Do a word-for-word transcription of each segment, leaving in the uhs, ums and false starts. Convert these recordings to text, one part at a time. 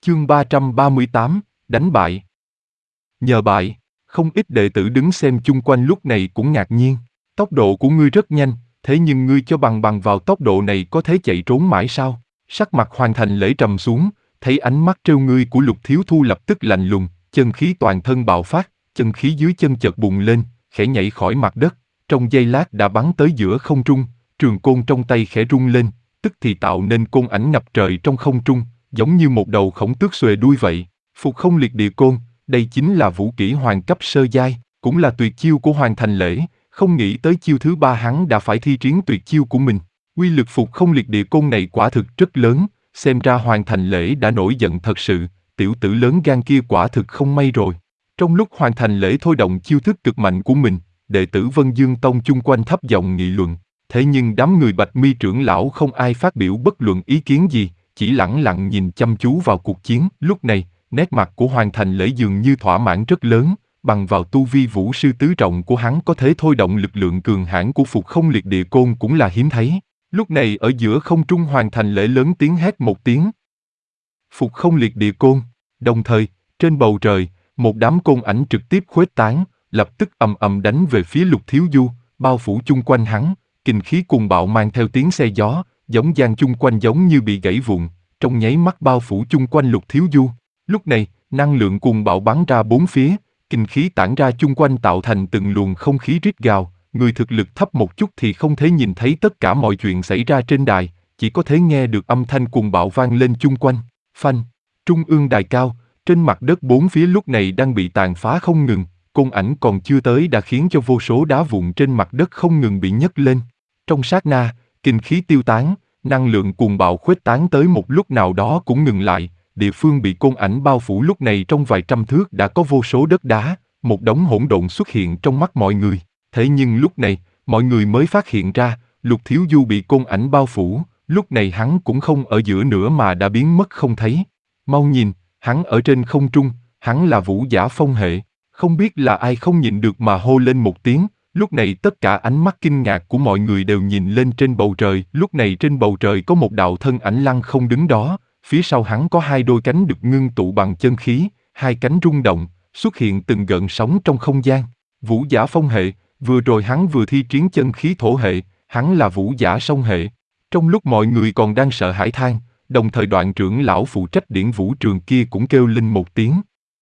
Chương ba trăm ba mươi tám, đánh bại. Nhờ bại, không ít đệ tử đứng xem chung quanh lúc này cũng ngạc nhiên. Tốc độ của ngươi rất nhanh, thế nhưng ngươi cho bằng bằng vào tốc độ này có thể chạy trốn mãi sao? Sắc mặt Hoàn Thành Lễ trầm xuống, thấy ánh mắt trêu ngươi của Lục Thiếu Thu lập tức lạnh lùng, chân khí toàn thân bạo phát, chân khí dưới chân chợt bùng lên, khẽ nhảy khỏi mặt đất, trong giây lát đã bắn tới giữa không trung, trường côn trong tay khẽ rung lên, tức thì tạo nên côn ảnh ngập trời trong không trung, giống như một đầu khổng tước xuề đuôi vậy. Phục Không Liệt Địa Côn, đây chính là vũ kỹ hoàng cấp sơ giai, cũng là tuyệt chiêu của Hoàn Thành Lễ, không nghĩ tới chiêu thứ ba hắn đã phải thi triển tuyệt chiêu của mình. Uy lực Phục Không Liệt Địa Côn này quả thực rất lớn, xem ra Hoàn Thành Lễ đã nổi giận thật sự, tiểu tử lớn gan kia quả thực không may rồi. Trong lúc Hoàn Thành Lễ thôi động chiêu thức cực mạnh của mình, đệ tử Vân Dương Tông chung quanh thấp giọng nghị luận, thế nhưng đám người Bạch Mi trưởng lão không ai phát biểu bất luận ý kiến gì, chỉ lẳng lặng nhìn chăm chú vào cuộc chiến. Lúc này, nét mặt của Hoàn Thành Lễ dường như thỏa mãn rất lớn, bằng vào tu vi vũ sư tứ trọng của hắn có thể thôi động lực lượng cường hãn của Phục Không Liệt Địa Côn cũng là hiếm thấy. Lúc này ở giữa không trung Hoàn Thành Lễ lớn tiếng hét một tiếng. Phục Không Liệt Địa Côn, đồng thời, trên bầu trời, một đám côn ảnh trực tiếp khuếch tán, lập tức ầm ầm đánh về phía Lục Thiếu Du, bao phủ chung quanh hắn, kinh khí cuồng bạo mang theo tiếng xe gió, giống gian chung quanh giống như bị gãy vụn, trong nháy mắt bao phủ chung quanh Lục Thiếu Du. Lúc này, năng lượng cuồng bạo bắn ra bốn phía, kinh khí tản ra chung quanh tạo thành từng luồng không khí rít gào, người thực lực thấp một chút thì không thể nhìn thấy tất cả mọi chuyện xảy ra trên đài, chỉ có thể nghe được âm thanh cuồng bạo vang lên chung quanh. Phanh, trung ương đài cao, trên mặt đất bốn phía lúc này đang bị tàn phá không ngừng, côn ảnh còn chưa tới đã khiến cho vô số đá vụn trên mặt đất không ngừng bị nhấc lên. Trong sát na, kinh khí tiêu tán, năng lượng cuồng bạo khuếch tán tới một lúc nào đó cũng ngừng lại, địa phương bị côn ảnh bao phủ lúc này trong vài trăm thước đã có vô số đất đá, một đống hỗn độn xuất hiện trong mắt mọi người. Thế nhưng lúc này, mọi người mới phát hiện ra, Lục Thiếu Du bị côn ảnh bao phủ, lúc này hắn cũng không ở giữa nữa mà đã biến mất không thấy. Mau nhìn, hắn ở trên không trung, hắn là vũ giả phong hệ, không biết là ai không nhịn được mà hô lên một tiếng. Lúc này tất cả ánh mắt kinh ngạc của mọi người đều nhìn lên trên bầu trời, lúc này trên bầu trời có một đạo thân ảnh lăng không đứng đó, phía sau hắn có hai đôi cánh được ngưng tụ bằng chân khí, hai cánh rung động, xuất hiện từng gợn sóng trong không gian. Vũ giả phong hệ, vừa rồi hắn vừa thi triển chân khí thổ hệ, hắn là vũ giả song hệ. Trong lúc mọi người còn đang sợ hãi than, đồng thời Đoạn trưởng lão phụ trách điển vũ trường kia cũng kêu lên một tiếng.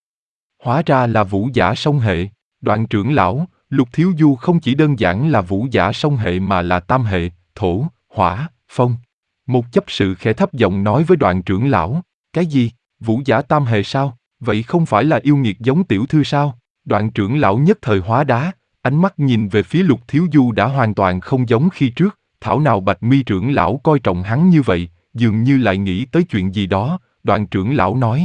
Hóa ra là vũ giả song hệ. Đoạn trưởng lão, Lục Thiếu Du không chỉ đơn giản là vũ giả song hệ mà là tam hệ, thổ, hỏa, phong. Một chấp sự khẽ thấp giọng nói với Đoạn trưởng lão, cái gì, vũ giả tam hệ sao, vậy không phải là yêu nghiệt giống tiểu thư sao? Đoạn trưởng lão nhất thời hóa đá, ánh mắt nhìn về phía Lục Thiếu Du đã hoàn toàn không giống khi trước, thảo nào Bạch Mi trưởng lão coi trọng hắn như vậy, dường như lại nghĩ tới chuyện gì đó. Đoạn trưởng lão nói,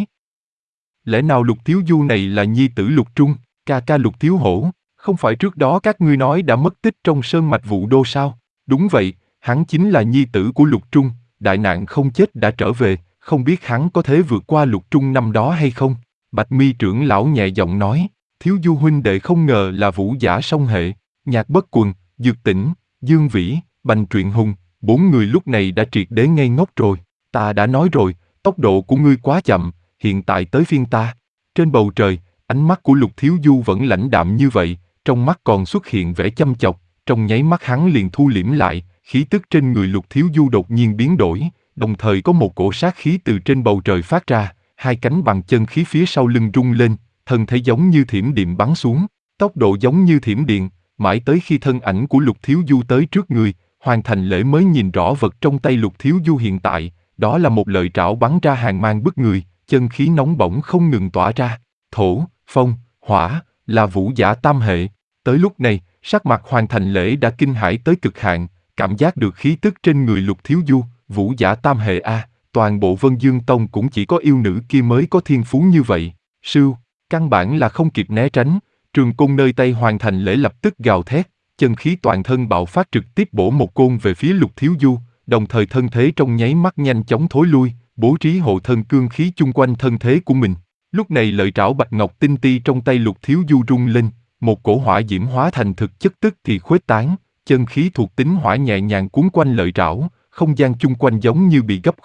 lẽ nào Lục Thiếu Du này là nhi tử Lục Trung, ca ca Lục Thiếu Hổ? Không phải trước đó các ngươi nói đã mất tích trong sơn mạch Vũ Đô sao? Đúng vậy, hắn chính là nhi tử của Lục Trung, đại nạn không chết đã trở về, không biết hắn có thể vượt qua Lục Trung năm đó hay không? Bạch Mi trưởng lão nhẹ giọng nói, Thiếu Du huynh đệ không ngờ là vũ giả song hệ. Nhạc Bất Quần, Dược Tĩnh, Dương Vĩ, Bành Truyện Hùng, bốn người lúc này đã triệt để ngây ngốc rồi. Ta đã nói rồi, tốc độ của ngươi quá chậm, hiện tại tới phiên ta. Trên bầu trời, ánh mắt của Lục Thiếu Du vẫn lãnh đạm như vậy, trong mắt còn xuất hiện vẻ chăm chọc, trong nháy mắt hắn liền thu liễm lại, khí tức trên người Lục Thiếu Du đột nhiên biến đổi, đồng thời có một cổ sát khí từ trên bầu trời phát ra, hai cánh bằng chân khí phía sau lưng rung lên, thân thể giống như thiểm điện bắn xuống, tốc độ giống như thiểm điện, mãi tới khi thân ảnh của Lục Thiếu Du tới trước người, Hoàn Thành Lễ mới nhìn rõ vật trong tay Lục Thiếu Du hiện tại, đó là một lợi trảo bắn ra hàng mang bức người, chân khí nóng bỏng không ngừng tỏa ra, thổ, phong, hỏa, là vũ giả tam hệ. Tới lúc này, sắc mặt Hoàn Thành Lễ đã kinh hãi tới cực hạn, cảm giác được khí tức trên người Lục Thiếu Du, vũ giả tam hệ a, toàn bộ Vân Dương Tông cũng chỉ có yêu nữ kia mới có thiên phú như vậy. Sưu, căn bản là không kịp né tránh, trường côn nơi tay Hoàn Thành Lễ lập tức gào thét, chân khí toàn thân bạo phát trực tiếp bổ một côn về phía Lục Thiếu Du, đồng thời thân thế trong nháy mắt nhanh chóng thối lui, bố trí hộ thân cương khí chung quanh thân thế của mình. Lúc này lợi trảo bạch ngọc tinh ti trong tay Lục Thiếu Du rung lên, một cổ hỏa diễm hóa thành thực chất tức thì khuếch tán, chân khí thuộc tính hỏa nhẹ nhàng cuốn quanh lợi trảo, không gian chung quanh giống như bị gấp khúc,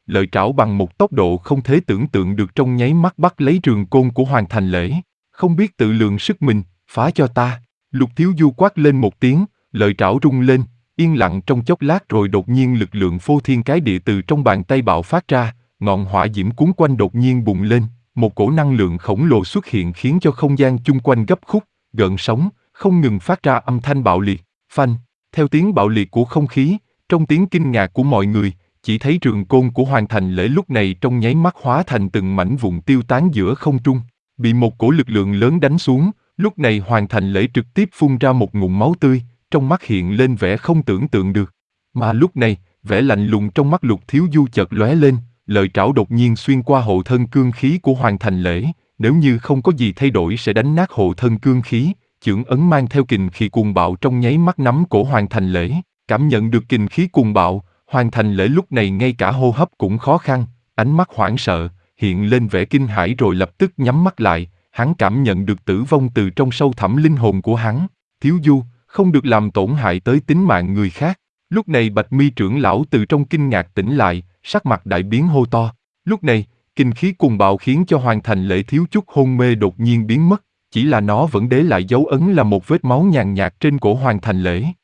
lợi trảo bằng một tốc độ không thể tưởng tượng được trong nháy mắt bắt lấy trường côn của Hoàng Thành Lễ. Không biết tự lượng sức mình, phá cho ta. Lục Thiếu Du quát lên một tiếng, lợi trảo rung lên, yên lặng trong chốc lát rồi đột nhiên lực lượng phô thiên cái địa từ trong bàn tay bạo phát ra, ngọn hỏa diễm cuốn quanh đột nhiên bùng lên, một cổ năng lượng khổng lồ xuất hiện khiến cho không gian chung quanh gấp khúc, gợn sóng, không ngừng phát ra âm thanh bạo liệt, phanh. Theo tiếng bạo liệt của không khí, trong tiếng kinh ngạc của mọi người, chỉ thấy trường côn của Hoàng Thành Lễ lúc này trong nháy mắt hóa thành từng mảnh vụn tiêu tán giữa không trung, bị một cổ lực lượng lớn đánh xuống. Lúc này Hoàng Thành Lễ trực tiếp phun ra một ngụm máu tươi, trong mắt hiện lên vẻ không tưởng tượng được. Mà lúc này, vẻ lạnh lùng trong mắt Lục Thiếu Du chợt lóe lên, lợi trảo đột nhiên xuyên qua hộ thân cương khí của Hoàng Thành Lễ, nếu như không có gì thay đổi sẽ đánh nát hộ thân cương khí, chưởng ấn mang theo kình khí cuồng bạo trong nháy mắt nắm cổ Hoàng Thành Lễ, cảm nhận được kình khí cuồng bạo, Hoàng Thành Lễ lúc này ngay cả hô hấp cũng khó khăn, ánh mắt hoảng sợ, hiện lên vẻ kinh hãi rồi lập tức nhắm mắt lại. Hắn cảm nhận được tử vong từ trong sâu thẳm linh hồn của hắn. Thiếu Du, không được làm tổn hại tới tính mạng người khác. Lúc này Bạch Mi trưởng lão từ trong kinh ngạc tỉnh lại, sắc mặt đại biến hô to. Lúc này, kinh khí cuồng bạo khiến cho Hoàng Thành Lễ thiếu chút hôn mê đột nhiên biến mất, chỉ là nó vẫn để lại dấu ấn là một vết máu nhàn nhạt trên cổ Hoàng Thành Lễ.